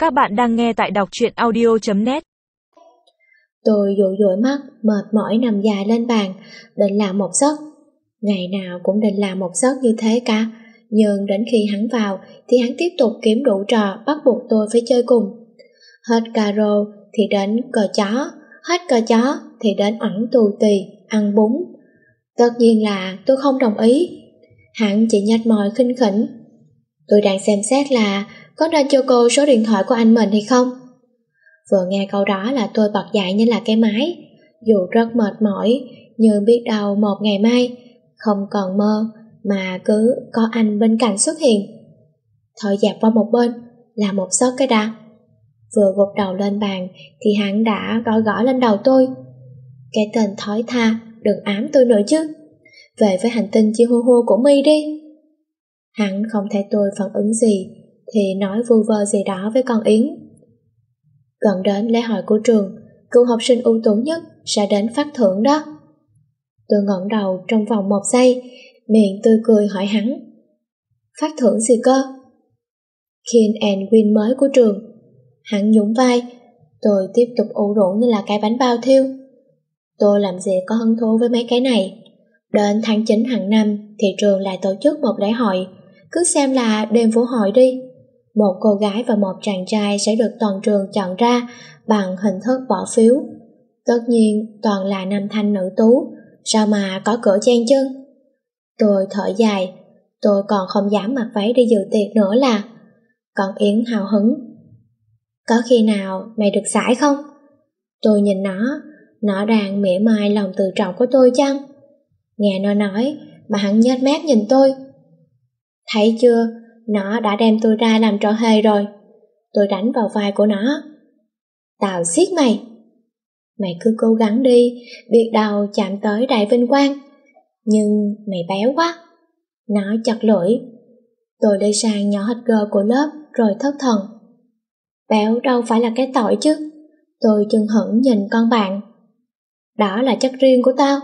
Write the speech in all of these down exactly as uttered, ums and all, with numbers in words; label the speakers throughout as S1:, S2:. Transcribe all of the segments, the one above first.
S1: Các bạn đang nghe tại đọc truyện audio chấm net.
S2: Tôi dụi dụi mắt, mệt mỏi nằm dài lên bàn, định làm một giấc. Ngày nào cũng định làm một giấc như thế cả, nhưng đến khi hắn vào thì hắn tiếp tục kiếm đủ trò bắt buộc tôi phải chơi cùng. Hết caro thì đến cờ chó, hết cờ chó thì đến ẩn tù tì, ăn bún. Tất nhiên là tôi không đồng ý. Hắn chỉ nhếch môi khinh khỉnh. Tôi đang xem xét là có nên cho cô số điện thoại của anh mình hay không. Vừa nghe câu đó là tôi bật dậy như là cái máy. Dù rất mệt mỏi, nhưng biết đâu một ngày mai không còn mơ mà cứ có anh bên cạnh xuất hiện. Thôi dẹp qua một bên, làm một giấc cái đã. Vừa gục đầu lên bàn thì hắn đã gõ gõ lên đầu tôi. Cái tên thói tha, đừng ám tôi nữa chứ. Về với hành tinh Chihuahua của My đi. Hắn không thấy tôi phản ứng gì thì nói vu vơ gì đó với con Yến. Gần đến lễ hội của trường, cựu học sinh ưu tú nhất sẽ đến phát thưởng đó. Tôi ngẩng đầu trong vòng một giây, miệng tươi cười hỏi hắn. Phát thưởng gì cơ? Kin and Win mới của trường. Hắn nhún vai. Tôi tiếp tục ủ rũ như là cái bánh bao thiêu. Tôi làm gì có hứng thú với mấy cái này. Đến tháng chín hàng năm thì trường lại tổ chức một lễ hội. Cứ xem là đêm vũ hội đi. Một cô gái và một chàng trai sẽ được toàn trường chọn ra bằng hình thức bỏ phiếu. Tất nhiên toàn là nam thanh nữ tú, sao mà có cửa chen chân. Tôi thở dài. Tôi còn không dám mặc váy đi dự tiệc nữa là. Còn Yến hào hứng. Có khi nào mày được giải không? Tôi nhìn nó. Nó đang mỉa mai lòng tự trọng của tôi chăng? Nghe nó nói mà hắn nhếch mép nhìn tôi. Thấy chưa, nó đã đem tôi ra làm trò hề rồi. Tôi đánh vào vai của nó. Tao giết mày. Mày cứ cố gắng đi, biết đâu chạm tới đại vinh quang. Nhưng mày béo quá. Nó chặt lưỡi. Tôi đi sang nhỏ hết gơ của lớp rồi thất thần. Béo đâu phải là cái tội chứ. Tôi chừng hững nhìn con bạn. Đó là chất riêng của tao.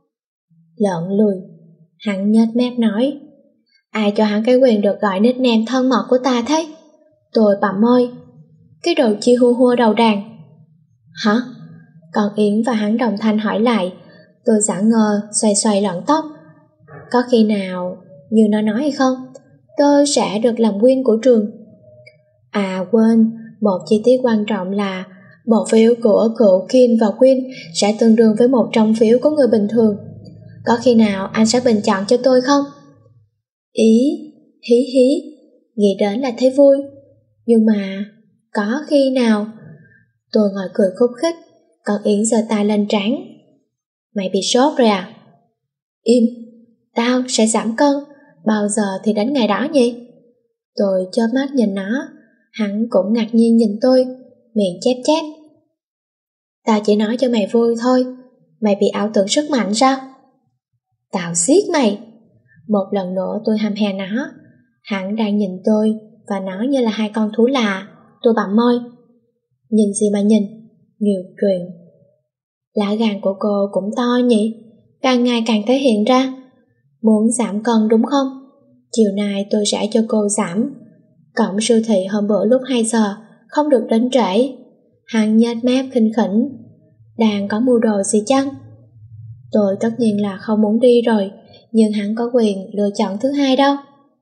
S2: Lợn lùi. Hắn nhếch mép nói. Ai cho hắn cái quyền được gọi nickname thân mật của ta thế? Tôi bặm môi. Cái đồ Chihuahua đầu đàn. Hả? Còn Yến và hắn đồng thanh hỏi lại. Tôi sẵn ngờ xoay xoay lọn tóc. Có khi nào như nó nói hay không, tôi sẽ được làm quyên của trường. À quên, một chi tiết quan trọng là bộ phiếu của cựu Kin và Queen sẽ tương đương với một trong phiếu của người bình thường. Có khi nào anh sẽ bình chọn cho tôi không? Ý, hí hí, nghĩ đến là thấy vui. Nhưng mà, có khi nào? Tôi ngồi cười khúc khích, còn Yến giơ tay lên trán. Mày bị sốt rồi à? Im, tao sẽ giảm cân, bao giờ thì đến ngày đó nhỉ? Tôi chớp mắt nhìn nó, hắn cũng ngạc nhiên nhìn tôi, miệng chép chép. Tao chỉ nói cho mày vui thôi, mày bị ảo tưởng sức mạnh sao? Tao giết mày. Một lần nữa tôi hăm he nó. Hắn đang nhìn tôi và nó như là hai con thú lạ. Tôi bặm môi. Nhìn gì mà nhìn, nhiều chuyện. Lá gan của cô cũng to nhỉ, càng ngày càng thể hiện ra. Muốn giảm cân đúng không? Chiều nay tôi sẽ cho cô giảm. Cổng siêu thị hôm bữa lúc hai giờ, không được đến trễ. Hắn nhếch mép khinh khỉnh. Đang có mưu đồ gì chăng? Tôi tất nhiên là không muốn đi rồi, nhưng hắn có quyền lựa chọn thứ hai đâu.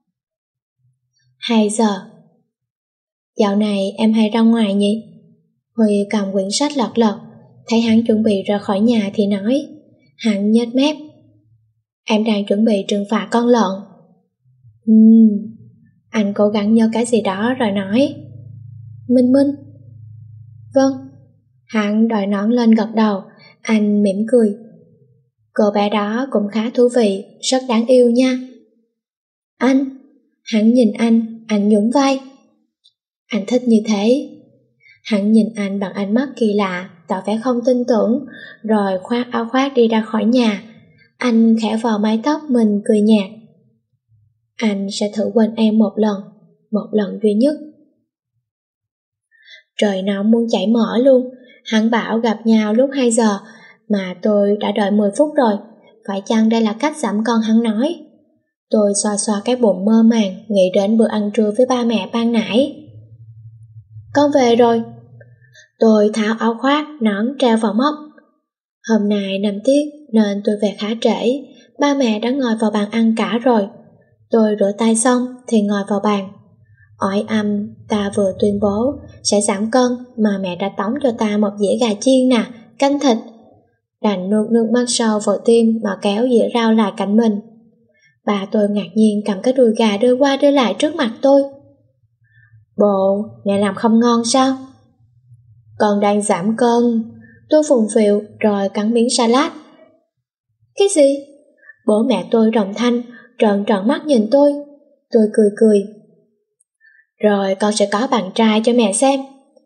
S2: Hai giờ. Dạo này em hay ra ngoài nhỉ? Huy cầm quyển sách lật lật, thấy hắn chuẩn bị ra khỏi nhà thì nói. Hắn nhếch mép. Em đang chuẩn bị trừng phạt con lợn. Ừm, anh cố gắng nhớ cái gì đó rồi nói. Minh Minh. Vâng. Hắn đòi nón lên gật đầu. Anh mỉm cười. Cô bé đó cũng khá thú vị, rất đáng yêu nha. Anh. Hắn nhìn anh, anh nhún vai. Anh thích như thế. Hắn nhìn anh bằng ánh mắt kỳ lạ, tỏ vẻ không tin tưởng, rồi khoác áo khoác đi ra khỏi nhà. Anh khẽ vò mái tóc mình cười nhạt. Anh sẽ thử quên em một lần, một lần duy nhất. Trời nóng muốn chảy mỡ luôn. Hắn bảo gặp nhau lúc hai giờ, mà tôi đã đợi mười phút rồi. Phải chăng đây là cách giảm cân hắn nói? Tôi xoa xoa cái bụng mơ màng, nghĩ đến bữa ăn trưa với ba mẹ ban nãy. con về rồi. Tôi tháo áo khoác, nón treo vào móc. Hôm nay năm tiết nên tôi về khá trễ, ba mẹ đã ngồi vào bàn ăn cả rồi. Tôi rửa tay xong thì ngồi vào bàn. Ỏi ăm ta vừa tuyên bố sẽ giảm cân mà mẹ đã tống cho ta một dĩa gà chiên nè, canh thịt. Đành nuốt nước mắt sâu vào tim mà kéo dĩa rau lại cạnh mình. Bà tôi ngạc nhiên cầm cái đùi gà đưa qua đưa lại trước mặt tôi. Bộ, mẹ làm không ngon sao? Con đang giảm cân. Tôi phùng phịu rồi cắn miếng salad. Cái gì? Bố mẹ tôi đồng thanh, trợn trợn mắt nhìn tôi. Tôi cười cười. Rồi con sẽ có bạn trai cho mẹ xem.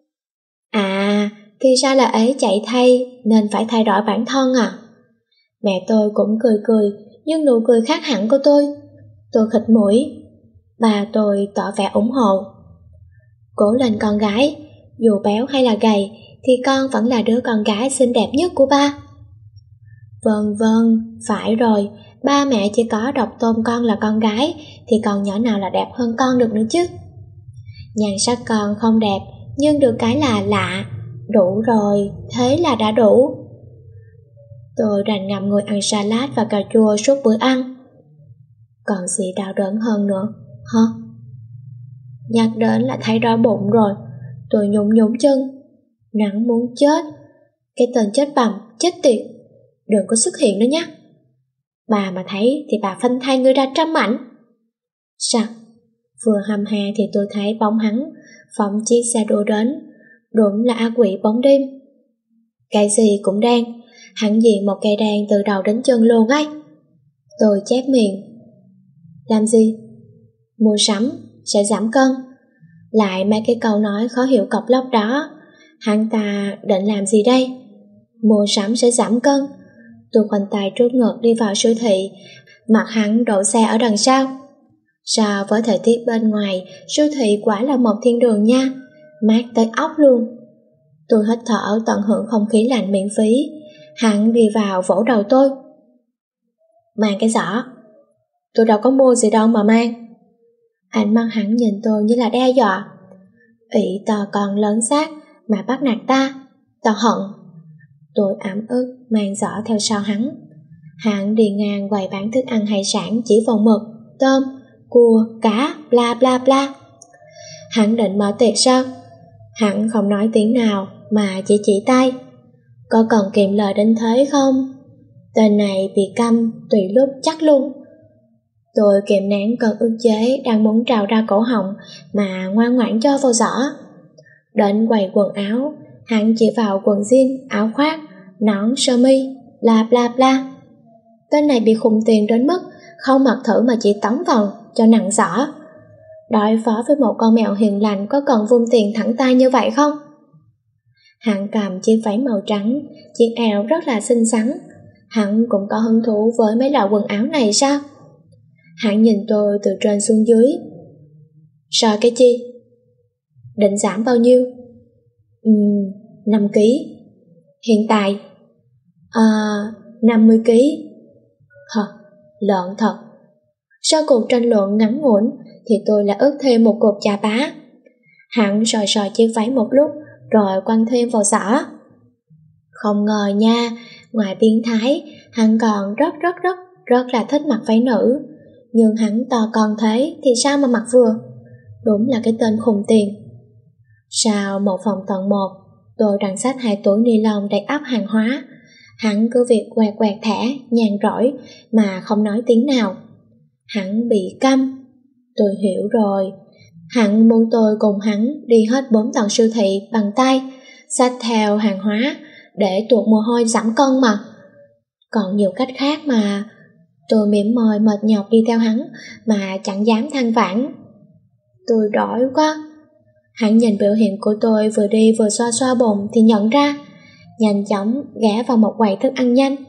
S2: À, thì ra là ấy chạy thay nên phải thay đổi bản thân à? Mẹ tôi cũng cười cười, nhưng nụ cười khác hẳn của tôi. Tôi khịt mũi. Bà tôi tỏ vẻ ủng hộ. Cố lên con gái, dù béo hay là gầy thì con vẫn là đứa con gái xinh đẹp nhất của ba. Vâng vâng, phải rồi, ba mẹ chỉ có độc tôn con là con gái thì còn nhỏ nào là đẹp hơn con được nữa chứ. Nhan sắc con không đẹp, nhưng được cái là lạ. Đủ rồi, thế là đã đủ. Tôi đành ngậm ngùi ăn salad và cà chua suốt bữa ăn. Còn gì đau đớn hơn nữa, hả? Nhắc đến là thấy đói bụng rồi. Tôi nhún nhún chân. Nắng muốn chết. Cái tên chết bầm, chết tiệt, đừng có xuất hiện nữa nhé. Bà mà thấy thì bà phanh thay ngươi ra trăm mảnh. Sao? Vừa hầm hè thì tôi thấy bóng hắn phóng chiếc xe đua đến. Đúng là ác quỷ bóng đêm. Cái gì cũng đen, hắn diện một cây đen từ đầu đến chân luôn ấy. Tôi chép miệng. Làm gì? Mua sắm, sẽ giảm cân. Lại mấy cái câu nói khó hiểu cọc lóc đó. Hắn ta định làm gì đây? Mua sắm sẽ giảm cân. Tôi khoanh tay trước ngực đi vào siêu thị. Mặt hắn đậu xe ở đằng sau. So với thời tiết bên ngoài, siêu thị quả là một thiên đường nha. Mát tới óc luôn. Tôi hít thở tận hưởng không khí lạnh miễn phí. Hắn đi vào vỗ đầu tôi. Mang cái giỏ. Tôi đâu có mua gì đâu mà mang. Ánh mắt hắn nhìn tôi như là đe dọa. Ỷ to con lớn xác mà bắt nạt ta, tao hận. Tôi ấm ức mang giỏ theo sau hắn. Hắn đi ngang quầy bán thức ăn hải sản chỉ vào mực, tôm, cua, cá, bla bla bla. Hắn định mở tiệc sao? Hắn không nói tiếng nào mà chỉ chỉ tay. Có cần kiệm lời đến thế không? Tên này bị câm tùy lúc chắc luôn. Tôi kiềm nén cơn ức chế đang muốn trào ra cổ họng mà ngoan ngoãn cho vào giỏ. Đến quầy quần áo, hắn chỉ vào quần jean, áo khoác, nón sơ mi, bla bla bla. Tên này bị khùng tiền đến mức không mặc thử mà chỉ tống vào cho nặng giỏ. Đối phó với một con mèo hiền lành có cần vung tiền thẳng tay như vậy không? Hắn cầm chiếc váy màu trắng, chiếc eo rất là xinh xắn. Hắn cũng có hứng thú với mấy loại quần áo này sao? Hắn nhìn tôi từ trên xuống dưới. Sợ cái chi? Định giảm bao nhiêu? Ừm, năm ký. Hiện tại? À, năm mươi ký. Hờ, lợn thật. Sau cuộc tranh luận ngắn ngủn thì tôi lại ước thêm một cục chà bá. Hắn soi soi chiếc váy một lúc rồi quăng thêm vào giỏ. Không ngờ nha, ngoài biến thái, hắn còn rất rất rất rất là thích mặc váy nữ. Nhưng hắn to con thế thì sao mà mặc vừa? Đúng là cái tên khùng tiền. Sau một phòng tầng một, tôi đằng xách hai túi ni lông đầy ắp hàng hóa. Hắn cứ việc quẹt quẹt thẻ, nhàn rỗi mà không nói tiếng nào. Hắn bị câm. Tôi hiểu rồi. Hắn muốn tôi cùng hắn đi hết bốn tầng siêu thị bằng tay, xách theo hàng hóa để tuột mồ hôi giảm cân mà. Còn nhiều cách khác mà. Tôi mỉm môi mệt nhọc đi theo hắn mà chẳng dám than vãn. Tôi đói quá. Hắn nhìn biểu hiện của tôi vừa đi vừa xoa xoa bụng thì nhận ra. Nhanh chóng ghé vào một quầy thức ăn nhanh.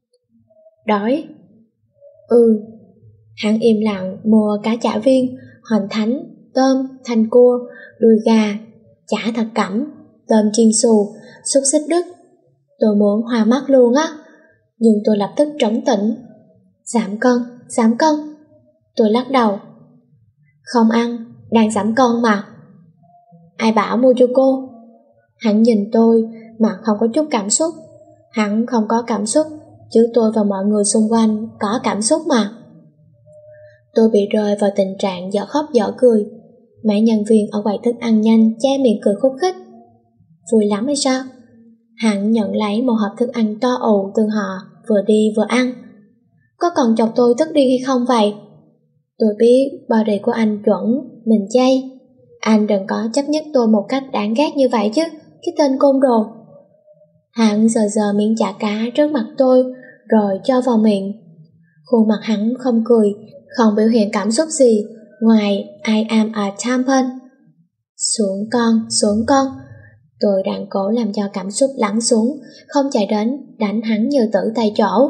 S2: Đói? Ừ. Hắn im lặng mua cá chả viên, hoành thánh, tôm, thanh cua, đùi gà, chả thập cẩm, tôm chiên xù, xúc xích Đức. Tôi muốn hoa mắt luôn á. Nhưng tôi lập tức trống tỉnh. Giảm cân, giảm cân. Tôi lắc đầu. Không ăn, đang giảm cân mà. ai bảo mua cho cô? Hắn nhìn tôi mà không có chút cảm xúc. Hắn không có cảm xúc, chứ tôi và mọi người xung quanh có cảm xúc mà. Tôi bị rơi vào tình trạng dở khóc dở cười. Mấy nhân viên ở quầy thức ăn nhanh che miệng cười khúc khích. Vui lắm hay sao? Hắn nhận lấy một hộp thức ăn to ù từ họ, vừa đi vừa ăn. Có còn chọc tôi tức điên hay không vậy? Tôi biết body của anh chuẩn, mình chay. Anh đừng có chấp nhất tôi một cách đáng ghét như vậy chứ, cái tên côn đồ. Hắn giờ giờ miếng chả cá trước mặt tôi, rồi cho vào miệng. Khuôn mặt hắn không cười, không biểu hiện cảm xúc gì, ngoài I am a tampon. Xuống con, xuống con. Tôi đang cố làm cho cảm xúc lắng xuống, không chạy đến đánh hắn như tử tại chỗ.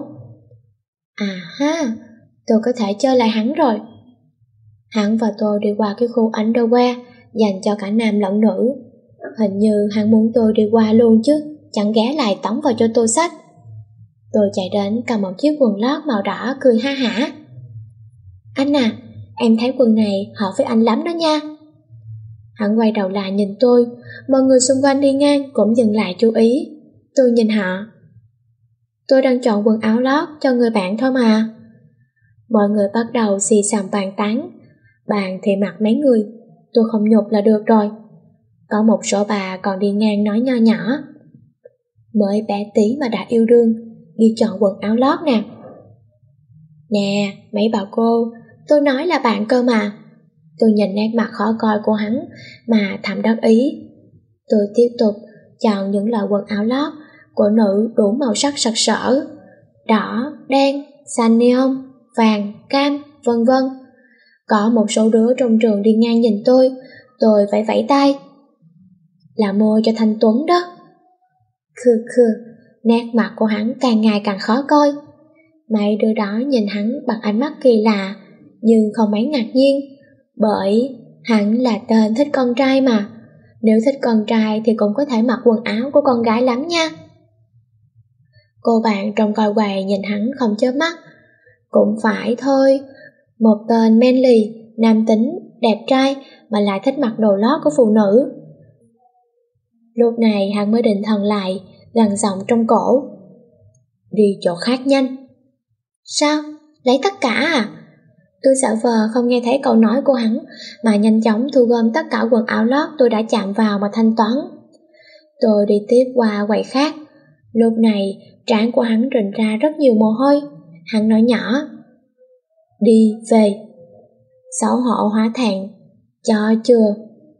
S2: À ha, tôi có thể chơi lại hắn rồi. Hắn và tôi đi qua cái khu underwear dành cho cả nam lẫn nữ. Hình như hắn muốn tôi đi qua luôn chứ, chẳng ghé lại tống vào cho tôi xách. Tôi chạy đến cầm một chiếc quần lót màu đỏ cười ha hả. Anh à, em thấy quần này hợp với anh lắm đó nha. Hắn quay đầu lại nhìn tôi, mọi người xung quanh đi ngang cũng dừng lại chú ý. Tôi nhìn họ. Tôi đang chọn quần áo lót cho người bạn thôi mà. Mọi người bắt đầu xì xầm bàn tán. Bàn thì mặc mấy người, tôi không nhục là được rồi. Có một số bà còn đi ngang nói nho nhỏ. Mới bé tí mà đã yêu đương, đi chọn quần áo lót nè. Nè, mấy bà cô, tôi nói là bạn cơ mà. Tôi nhìn nét mặt khó coi của hắn mà thầm đắc ý. Tôi tiếp tục chọn những loại quần áo lót của nữ đủ màu sắc sặc sỡ, đỏ, đen, xanh neon, vàng, cam, vân vân. Có một số đứa trong trường đi ngang nhìn tôi, tôi vẫy vẫy tay. Là mua cho Thanh Tuấn đó. Khư khư, nét mặt của hắn càng ngày càng khó coi. Mấy đứa đó nhìn hắn bằng ánh mắt kỳ lạ, nhưng không mấy ngạc nhiên, bởi hắn là tên thích con trai mà. Nếu thích con trai thì cũng có thể mặc quần áo của con gái lắm nha. Cô bạn trong coi quầy nhìn hắn không chớp mắt. Cũng phải thôi, một tên manly, nam tính, đẹp trai mà lại thích mặc đồ lót của phụ nữ. Lúc này hắn mới định thần lại, gằn giọng trong cổ. Đi chỗ khác nhanh. Sao? Lấy tất cả à? Tôi giả vờ không nghe thấy câu nói của hắn, mà nhanh chóng thu gom tất cả quần áo lót tôi đã chạm vào mà thanh toán. Tôi đi tiếp qua quầy khác. Lúc này trán của hắn rình ra rất nhiều mồ hôi. Hắn nói nhỏ. Đi về. Xấu hổ hóa thẹn. Cho chưa?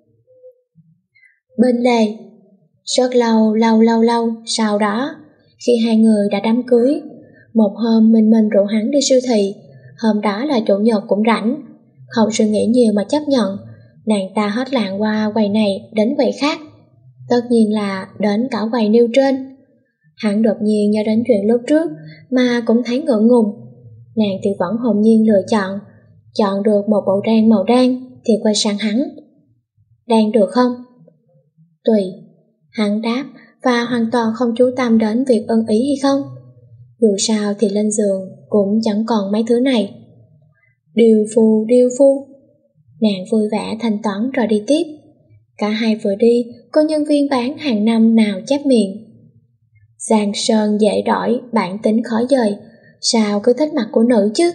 S2: Bên lề. Rất lâu lâu lâu lâu sau đó, khi hai người đã đám cưới, một hôm mình mình rủ hắn đi siêu thị. Hôm đó là chủ nhật cũng rảnh. Không suy nghĩ nhiều mà chấp nhận, nàng ta hết làng qua quầy này đến quầy khác, tất nhiên là đến cả quầy nêu trên. Hắn đột nhiên nhớ đến chuyện lúc trước mà cũng thấy ngượng ngùng. Nàng thì vẫn hồn nhiên lựa chọn, chọn được một bộ ren màu đen thì quay sang hắn. Đang được không? Tùy. Hắn đáp và hoàn toàn không chú tâm đến việc ưng ý hay không. Dù sao thì lên giường cũng chẳng còn mấy thứ này. Điêu phu, điêu phu. Nàng vui vẻ thanh toán rồi đi tiếp. Cả hai vừa đi, cô nhân viên bán hàng năm nào chép miệng. Giang sơn dễ đổi, bản tính khó dời, sao cứ thích mặt của nữ chứ?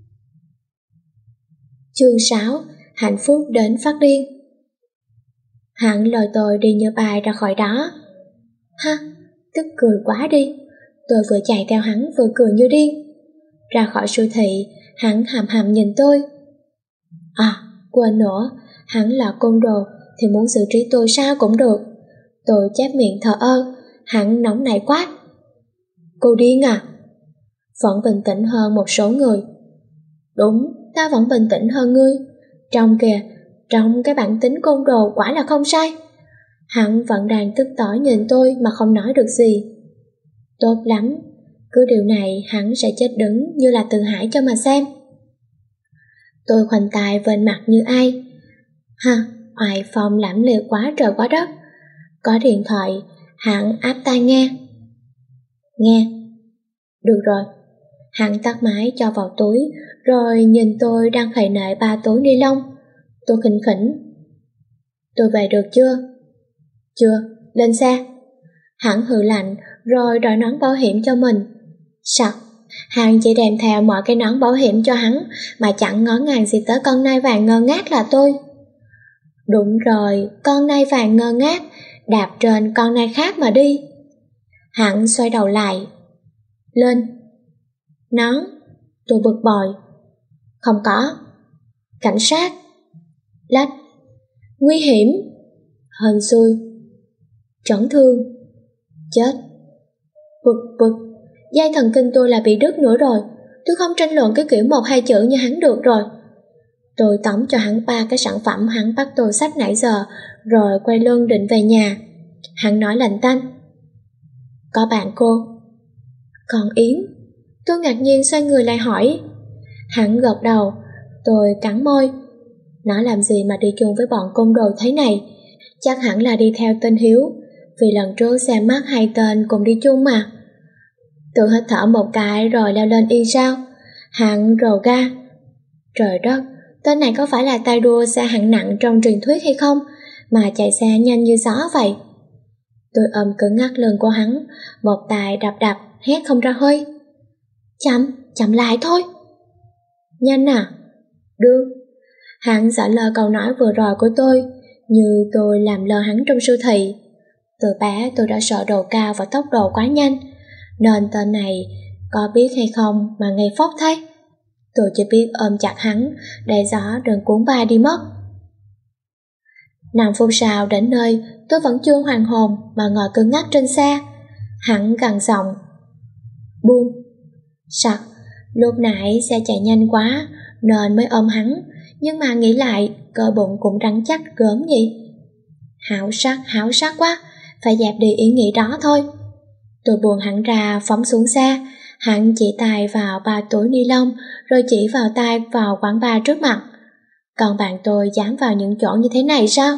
S2: Chương sáu. Hạnh phúc đến phát điên. Hắn lôi tôi đi như bài ra khỏi đó. Ha, tức cười quá đi. Tôi vừa chạy theo hắn vừa cười như điên. Ra khỏi siêu thị, hắn hàm hàm nhìn tôi. À, quên nữa, hắn là côn đồ thì muốn xử trí tôi sao cũng được. Tôi chép miệng thờ ơ, hắn nóng nảy quát. Cô điên à? Vẫn bình tĩnh hơn một số người. Đúng, ta vẫn bình tĩnh hơn ngươi. Trong kìa, trong cái bản tính côn đồ quả là không sai. Hắn vẫn đang tức tỏi nhìn tôi mà không nói được gì. Tốt lắm, cứ điều này hắn sẽ chết đứng như là Từ Hải cho mà xem. Tôi khoanh tay bên mặt như ai. Ha, oai phong lãm liệt quá trời quá đất. Có điện thoại, hắn áp tai nghe. Nghe. Được rồi. Hắn tắt máy cho vào túi, rồi nhìn tôi đang khẩy nệ ba túi ni lông. Tôi khinh khỉnh. Tôi về được chưa? Chưa, lên xe. Hắn hừ lạnh rồi đội nón bảo hiểm cho mình. Sặc, hắn chỉ đem theo mọi cái nón bảo hiểm cho hắn mà chẳng ngó ngàng gì tới con nai vàng ngơ ngác là tôi. Đúng rồi, con nai vàng ngơ ngác đạp trên con nai khác mà đi. Hắn xoay đầu lại. Lên. Nón. Tôi bực bội. Không có. Cảnh sát. Lách. Nguy hiểm. Hên xui. Chấn thương. Chết. Bực bực. Dây thần kinh tôi là bị đứt nữa rồi. Tôi không tranh luận cái kiểu một hai chữ như hắn được rồi. Tôi tống cho hắn ba cái sản phẩm hắn bắt tôi xách nãy giờ, rồi quay lưng định về nhà. Hắn nói lành tanh. Có bạn cô? Còn Yến? Tôi ngạc nhiên xoay người lại hỏi. Hắn gật đầu. Tôi cắn môi. Nó làm gì mà đi chung với bọn côn đồ thế này? Chắc hẳn là đi theo tên Hiếu, vì lần trước xem mắt hai tên cùng đi chung mà. Tôi hít thở một cái rồi leo lên y sao. Hắn rồ ga. Trời đất, tên này có phải là tay đua xe hạng nặng trong truyền thuyết hay không, mà chạy xe nhanh như gió vậy? Tôi ôm cứng ngắc lưng của hắn, một tay đập đập, hét không ra hơi. Chậm, chậm lại thôi. Nhanh à? Được. Hắn giả lơ câu nói vừa rồi của tôi, như tôi làm lơ hắn trong siêu thị. Từ bé tôi đã sợ độ cao và tốc độ quá nhanh, nên tên này có biết hay không mà ngây phóc thế. Tôi chỉ biết ôm chặt hắn để gió đừng cuốn ba đi mất. Năm phút sau đến nơi, tôi vẫn chưa hoàn hồn mà ngồi cứng ngắc trên xe. Hắn gằn giọng. Buông. Sặc, lúc nãy xe chạy nhanh quá nên mới ôm hắn, nhưng mà nghĩ lại cơ bụng cũng rắn chắc gớm gì. Hảo sắc, hảo sắc quá, phải dẹp đi ý nghĩ đó thôi. Tôi buông hắn ra phóng xuống xe. Hắn chỉ tay vào ba túi ni lông rồi chỉ vào tay vào quán bar trước mặt. Còn bạn tôi dám vào những chỗ như thế này sao?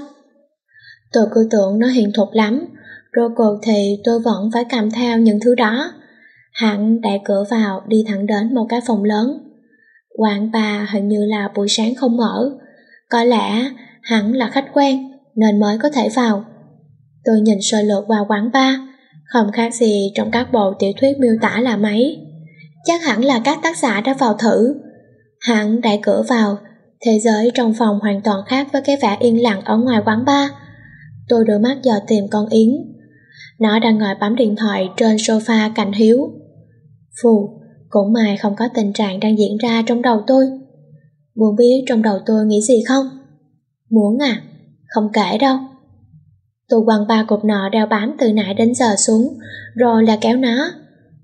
S2: Tôi cứ tưởng nó hiền thục lắm, rốt cuộc thì tôi vẫn phải cầm theo những thứ đó. Hắn đẩy cửa vào đi thẳng đến một cái phòng lớn. Quán bar hình như là buổi sáng không mở. Có lẽ hắn là khách quen nên mới có thể vào. Tôi nhìn sơ lược qua quán bar, không khác gì trong các bộ tiểu thuyết miêu tả là mấy. Chắc hẳn là các tác giả đã vào thử. Hắn đẩy cửa vào, thế giới trong phòng hoàn toàn khác với cái vẻ yên lặng ở ngoài quán bar. Tôi đưa mắt dò tìm con Yến. Nó đang ngồi bấm điện thoại trên sofa cạnh Hiếu. Phù, cũng may không có tình trạng đang diễn ra trong đầu tôi. Muốn biết trong đầu tôi nghĩ gì không? Muốn à? Không kể đâu. Tôi quăng ba cục nọ đeo bám từ nãy đến giờ xuống, rồi là kéo nó.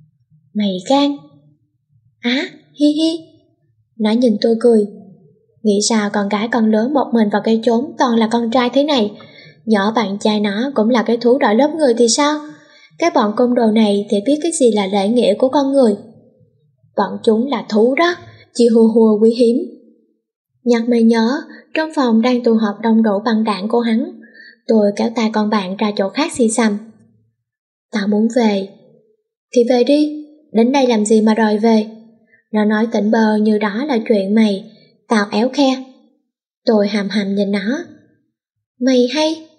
S2: Mày gan. Á, hi hi. Nó nhìn tôi cười. Nghĩ sao con gái con lớn một mình vào cái chốn toàn là con trai thế này, nhỏ bạn trai nó cũng là cái thú đòi lớp người thì sao? Cái bọn côn đồ này thì biết cái gì là lễ nghĩa của con người. Bọn chúng là thú đó, chỉ hùa hùa quý hiếm. Nhặt mới nhớ, trong phòng đang tụ họp đông đủ băng đảng của hắn. Tôi kéo tay con bạn ra chỗ khác xì xầm. Tao muốn về. Thì về đi, đến đây làm gì mà đòi về? Nó nói tỉnh bơ như đó là chuyện mày, tao éo khe. Tôi hàm hàm nhìn nó. Mày hay.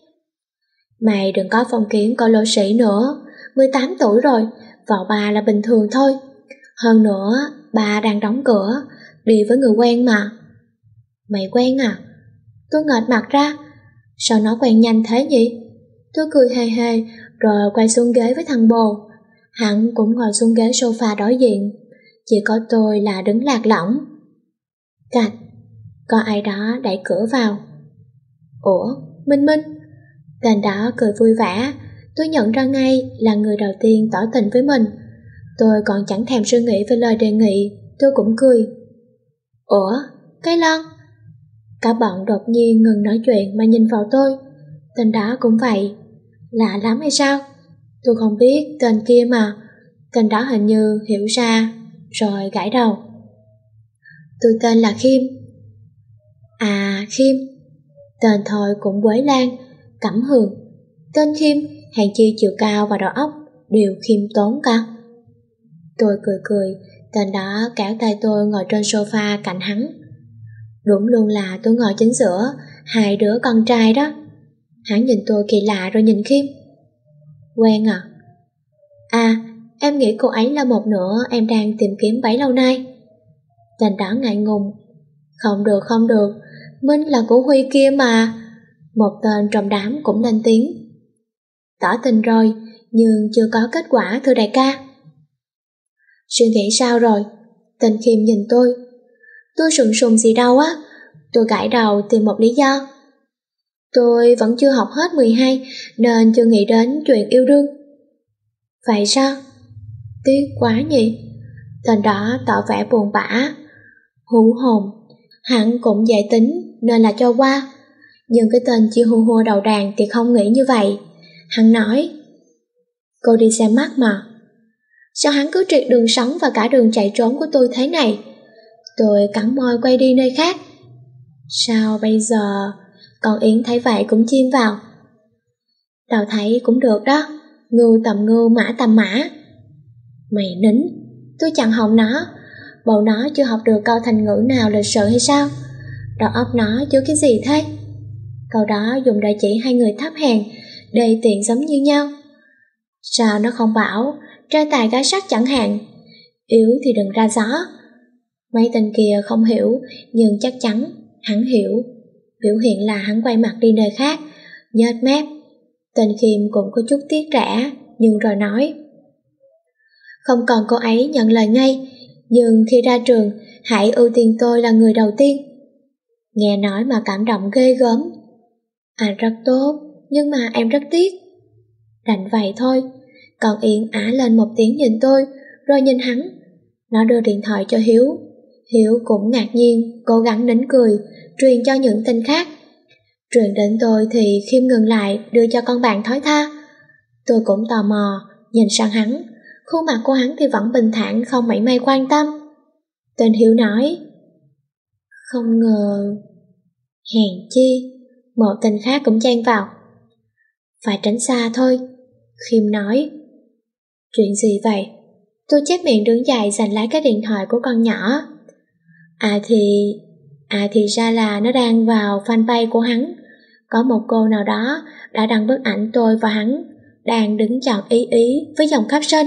S2: Mày đừng có phong kiến coi lỗ sĩ nữa, mười tám tuổi rồi, vào ba là bình thường thôi. Hơn nữa, ba đang đóng cửa, đi với người quen mà. Mày quen à? Tôi nghệt mặt ra. Sao nó quen nhanh thế nhỉ? Tôi cười hề hề rồi quay xuống ghế với thằng bồ. Hắn cũng ngồi xuống ghế sofa đối diện. Chỉ có tôi là đứng lạc lõng. Cạch, có ai đó đẩy cửa vào. Ủa, Minh Minh. Tên đó cười vui vẻ. Tôi nhận ra ngay là người đầu tiên tỏ tình với mình. Tôi còn chẳng thèm suy nghĩ về lời đề nghị, tôi cũng cười. Ủa, cái lon. Cả bọn đột nhiên ngừng nói chuyện mà nhìn vào tôi. Tên đó cũng vậy. Lạ lắm hay sao? Tôi không biết tên kia mà. Tên đó hình như hiểu ra rồi gãi đầu. Tôi tên là Khiêm. À, Khiêm. Tên thôi cũng quấy lan, cẩm hường. Tên Khiêm, hèn chi chiều cao và đầu óc đều khiêm tốn cả. Tôi cười cười, tên đó kéo tay tôi ngồi trên sofa cạnh hắn. Đúng luôn là tôi ngồi chính giữa hai đứa con trai đó. Hắn nhìn tôi kỳ lạ rồi nhìn Khiêm. Quen à? À, em nghĩ cô ấy là một nửa em đang tìm kiếm bấy lâu nay. Tên đó ngại ngùng. Không được, không được, Minh là của Huy kia mà. Một tên trong đám cũng lên tiếng. Tỏ tình rồi, nhưng chưa có kết quả thưa đại ca. Suy nghĩ sao rồi? Tên Khiêm nhìn tôi. Tôi sùng sùng gì đâu á. Tôi gãi đầu tìm một lý do. Tôi vẫn chưa học hết mười hai nên chưa nghĩ đến chuyện yêu đương. Vậy sao? Tiếc quá nhỉ. Tên đó tỏ vẻ buồn bã. Hú hồn, hắn cũng dễ tính nên là cho qua. Nhưng cái tên chi hua hua đầu đàn thì không nghĩ như vậy. Hắn nói, cô đi xem mắt mà. Sao hắn cứ triệt đường sống và cả đường chạy trốn của tôi thế này? Tôi cắn môi quay đi nơi khác. Sao bây giờ? Còn Yến thấy vậy cũng chim vào. Tao thấy cũng được đó. Ngưu tầm ngưu, mã tầm mã. Mày nín. Tôi chặn họng nó. Bộ nó chưa học được câu thành ngữ nào lịch sự hay sao? Đầu óc nó chứa cái gì thế? Câu đó dùng để chỉ hai người thấp hèn, đề tiện giống như nhau. Sao nó không bảo trai tài gái sắc chẳng hạn? Yếu thì đừng ra gió. Mấy tên kia không hiểu, nhưng chắc chắn hắn hiểu. Biểu hiện là hắn quay mặt đi nơi khác, nhếch mép. Tên Khiêm cũng có chút tiếc rẻ, nhưng rồi nói, không còn cô ấy nhận lời ngay, nhưng khi ra trường hãy ưu tiên tôi là người đầu tiên. Nghe nói mà cảm động ghê gớm. À rất tốt, nhưng mà em rất tiếc. Đành vậy thôi. Còn Yến ả lên một tiếng nhìn tôi, rồi nhìn hắn. Nó đưa điện thoại cho Hiếu. Hiếu cũng ngạc nhiên, cố gắng nín cười, truyền cho những tên khác. Truyền đến tôi thì Khiêm ngừng lại, đưa cho con bạn thói tha. Tôi cũng tò mò, nhìn sang hắn. Khuôn mặt của hắn thì vẫn bình thản, không mảy may quan tâm. Tên Hiếu nói, không ngờ. Hèn chi. Một tên khác cũng chen vào. Phải tránh xa thôi. Khiêm nói. Chuyện gì vậy? Tôi chép miệng đứng dậy giành lấy cái điện thoại của con nhỏ. À thì... À thì ra là nó đang vào fanpage của hắn. Có một cô nào đó đã đăng bức ảnh tôi và hắn đang đứng chọn ý ý với dòng caption.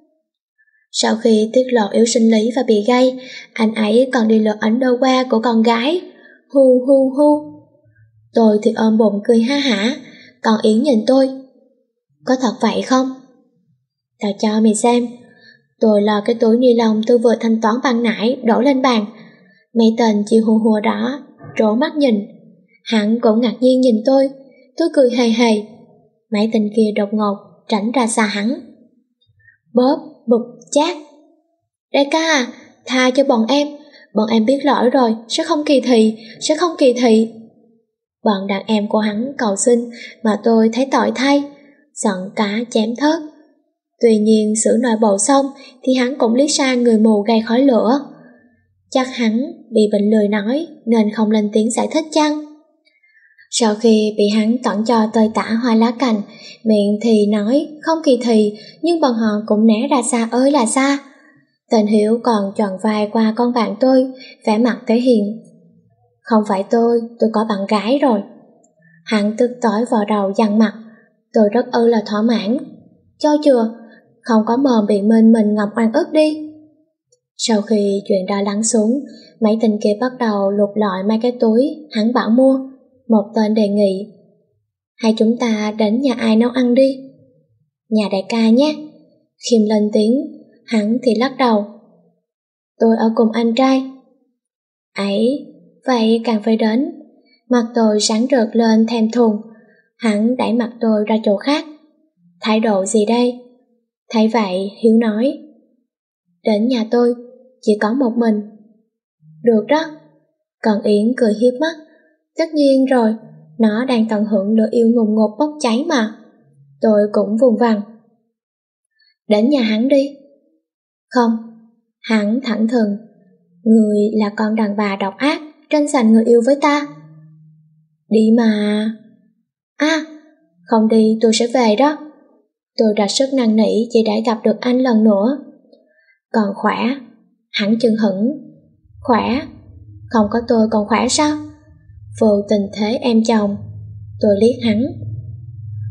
S2: Sau khi tiết lộ yếu sinh lý và bị gay, anh ấy còn đi lượt ảnh đôi qua của con gái. Hu hu hu. Tôi thì ôm bụng cười ha hả, còn Yến nhìn tôi. Có thật vậy không? Tao cho mày xem. Tôi lò cái túi ni lông tôi vừa thanh toán ban nãy đổ lên bàn. Mấy tên chi hùa hùa đó trố mắt nhìn. Hắn cũng ngạc nhiên nhìn tôi. Tôi cười hề hề. Mấy tên kia đột ngột tránh ra xa hắn. Bóp bụp chát. Đại ca à, tha cho bọn em. Bọn em biết lỗi rồi, sẽ không kỳ thị, sẽ không kỳ thị. Bọn đàn em của hắn cầu xin mà tôi thấy tội thay, giận cả chém thớt. Tuy nhiên xử nội bộ xong thì hắn cũng liếc sang người mù gây khói lửa. Chắc hắn bị bệnh lười nói nên không lên tiếng giải thích chăng? Sau khi bị hắn tặng cho tơi tả hoa lá cành, miệng thì nói không kỳ thị, nhưng bọn họ cũng né ra xa ơi là xa. Tên Hiếu còn tròn vai qua con bạn tôi, vẻ mặt thể hiện. Không phải tôi, tôi có bạn gái rồi. Hắn tức tối vào đầu dằn mặt. Tôi rất ư là thỏa mãn. Cho chưa, không có mồm bị mình mình ngọc oan ức đi. Sau khi chuyện đó lắng xuống, mấy tên kia bắt đầu lục lọi mấy cái túi hắn bảo mua. Một tên đề nghị, hay chúng ta đến nhà ai nấu ăn đi. Nhà đại ca nhé. Khiêm lên tiếng, hắn thì lắc đầu. Tôi ở cùng anh trai. Ấy, vậy càng phải đến. Mặt tôi sáng rực lên thèm thuồng. Hắn đẩy mặt tôi ra chỗ khác. Thái độ gì đây? Thấy vậy Hiếu nói, đến nhà tôi, chỉ có một mình. Được đó. Còn Yến cười hiếp mắt. Tất nhiên rồi, nó đang tận hưởng lửa yêu ngùng ngột bốc cháy mà. Tôi cũng vùng vằng. Đến nhà hắn đi. Không. Hắn thẳng thừng. Người là con đàn bà độc ác, tranh giành người yêu với ta. Đi mà. À, không đi tôi sẽ về đó. Tôi đặt sức năn nỉ chỉ để gặp được anh lần nữa. Còn khỏe. Hắn chừng hững. Khỏe. Không có tôi còn khỏe sao? Vô tình thế em chồng. Tôi liếc hắn.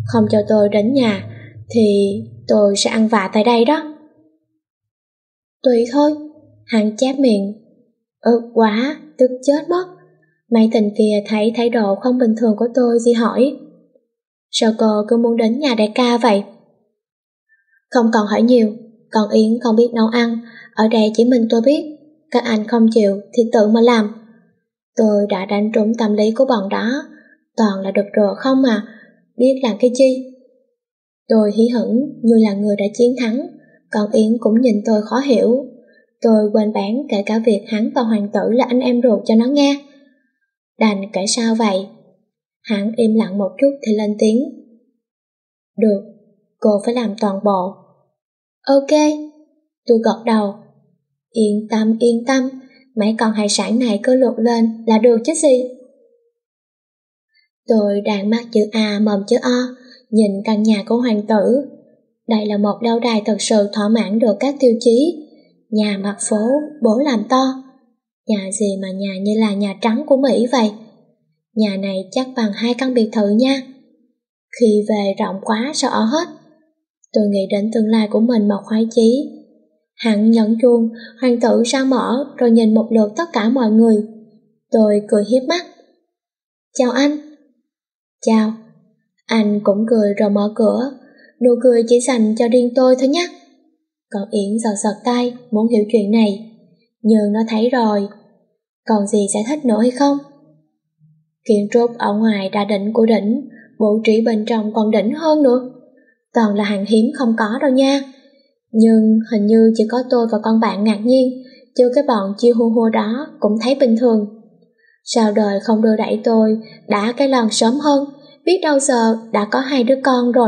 S2: không cho tôi đến nhà thì tôi sẽ ăn vạ tại đây đó. Tùy thôi, hắn chép miệng. Ừ quá, tức chết mất. Mấy tình kia thấy thái độ không bình thường của tôi thì hỏi, sao cô cứ muốn đến nhà đại ca vậy? Không còn hỏi nhiều, còn Yến không biết nấu ăn, ở đây chỉ mình tôi biết, các anh không chịu thì tự mà làm. Tôi đã đánh trúng tâm lý của bọn đó, toàn là đực rửa không mà, biết làm cái chi. Tôi hí hửng như là người đã chiến thắng, còn Yến cũng nhìn tôi khó hiểu. Tôi quên bán kể cả việc hắn và hoàng tử là anh em ruột cho nó nghe. Đành kể sao vậy? Hắn im lặng một chút thì lên tiếng. Được, cô phải làm toàn bộ. Ok, tôi gật đầu. Yên tâm, yên tâm, mấy con hải sản này cứ luộc lên là được chứ gì. Tôi đang mắt chữ A mồm chữ O, nhìn căn nhà của hoàng tử. Đây là một lâu đài thật sự thỏa mãn được các tiêu chí. Nhà mặt phố, bố làm to. Nhà gì mà nhà như là Nhà Trắng của Mỹ vậy. Nhà này chắc bằng hai căn biệt thự nha. Khi về rộng quá sao ở hết. Tôi nghĩ đến tương lai của mình mà khoái chí. Hắn nhấn chuông, hoàng tử ra mở rồi nhìn một lượt tất cả mọi người. Tôi cười hiếp mắt. Chào anh. Chào. Anh cũng cười rồi mở cửa. Nụ cười chỉ dành cho riêng tôi thôi nhé. Còn Yến giật giật tay muốn hiểu chuyện này, nhưng nó thấy rồi. Còn gì giải thích nữa hay không? Kiến trúc ở ngoài đã đỉnh của đỉnh, bố trí bên trong còn đỉnh hơn nữa. Toàn là hàng hiếm không có đâu nha. Nhưng hình như chỉ có tôi và con bạn ngạc nhiên, chứ cái bọn chiêu hu hua đó cũng thấy bình thường. Sao đời không đưa đẩy tôi đã cái lần sớm hơn, biết đâu giờ đã có hai đứa con rồi.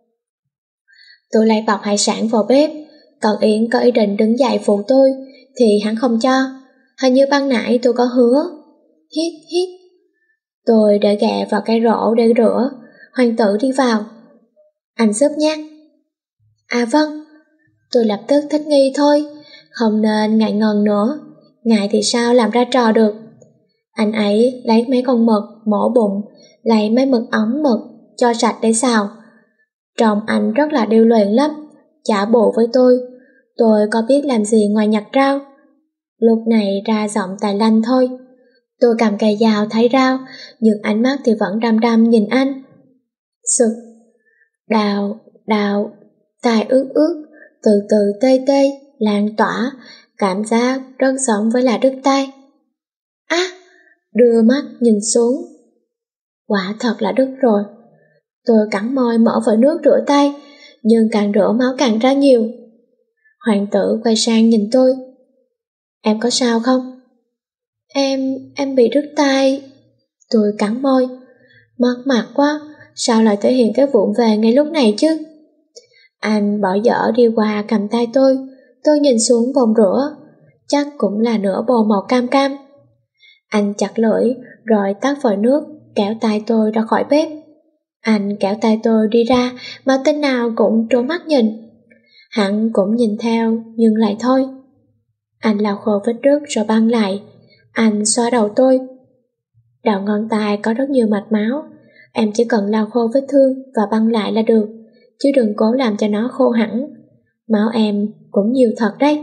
S2: Tôi lấy bọc hải sản vào bếp, còn Yến có ý định đứng dậy phụ tôi thì hắn không cho. Hình như ban nãy tôi có hứa. Hít hít. Tôi để ghẹ vào cái rổ để rửa. Hoàng tử đi vào. Anh giúp nhé. À vâng. Tôi lập tức thích nghi thôi, không nên ngại ngần nữa. Ngại thì sao làm ra trò được. Anh ấy lấy mấy con mực mổ bụng, lấy mấy mực ống mực cho sạch để xào. Trông anh rất là điêu luyện lắm. Chả bộ với tôi, tôi có biết làm gì ngoài nhặt rau. Lúc này ra giọng tài lanh thôi. Tôi cầm cây dao thấy rau, nhưng ánh mắt thì vẫn đăm đăm nhìn anh. Sực, đào, đào, tài ướt ướt, từ từ tê tê, lan tỏa, cảm giác rất giống với là đứt tay. Á, à, đưa mắt nhìn xuống. Quả thật là đứt rồi. Tôi cắn môi mở vòi nước rửa tay, nhưng càng rửa máu càng ra nhiều. Hoàng tử quay sang nhìn tôi. Em có sao không? Em, em bị đứt tay. Tôi cắn môi. Mất mặt quá, sao lại thể hiện cái vụng về ngay lúc này chứ? Anh bỏ dở đi qua cầm tay tôi. Tôi nhìn xuống bồn rửa. Chắc cũng là nửa bồn màu cam cam. Anh chặt lưỡi rồi tắt vòi nước, kéo tay tôi ra khỏi bếp. Anh kéo tay tôi đi ra mà tên nào cũng trố mắt nhìn. Hắn cũng nhìn theo nhưng lại thôi. Anh lau khô vết rứt rồi băng lại. Anh xoa đầu tôi. Đầu ngón tay có rất nhiều mạch máu. Em chỉ cần lau khô vết thương và băng lại là được, chứ đừng cố làm cho nó khô hẳn. Máu em cũng nhiều thật đấy.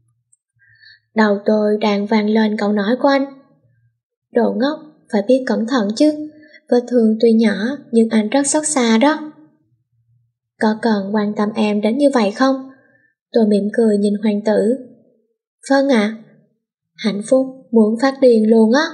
S2: Đầu tôi đang vang lên câu nói của anh. Đồ ngốc, phải biết cẩn thận chứ. Vết thương tuy nhỏ nhưng anh rất xót xa đó. Có cần quan tâm em đến như vậy không? Tôi mỉm cười nhìn hoàng tử. Vâng ạ. À. Hạnh phúc muốn phát điên luôn á.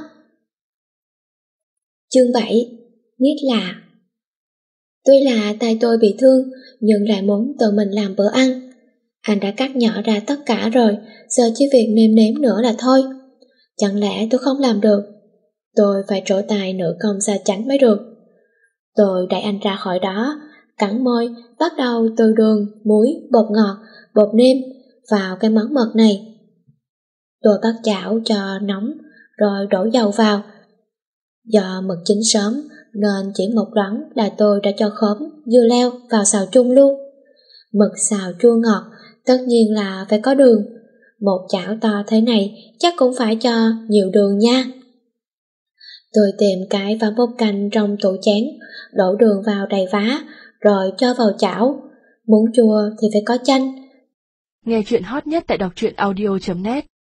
S2: Chương bảy. Nghiết lạ. Tuy là tay tôi bị thương, nhưng lại muốn tự mình làm bữa ăn. Anh đã cắt nhỏ ra tất cả rồi, giờ chỉ việc nêm nếm nữa là thôi. Chẳng lẽ tôi không làm được? Tôi phải trổ tài nửa công gia chánh mới được. Tôi đẩy anh ra khỏi đó, cắn môi, bắt đầu từ đường, muối, bột ngọt, bột nêm vào cái món mực này. Tôi bắt chảo cho nóng, rồi đổ dầu vào. Do mực chín sớm, nên chỉ một đắng là tôi đã cho khóm, dưa leo vào xào chung luôn. Mực xào chua ngọt, tất nhiên là phải có đường. Một chảo to thế này chắc cũng phải cho nhiều đường nha. Tôi tìm cái vá bốc canh trong tủ chén, đổ đường vào đầy vá, rồi cho vào chảo. Muốn chua thì phải có chanh.
S1: Nghe chuyện hot nhất tại đọc truyện audio chấm net.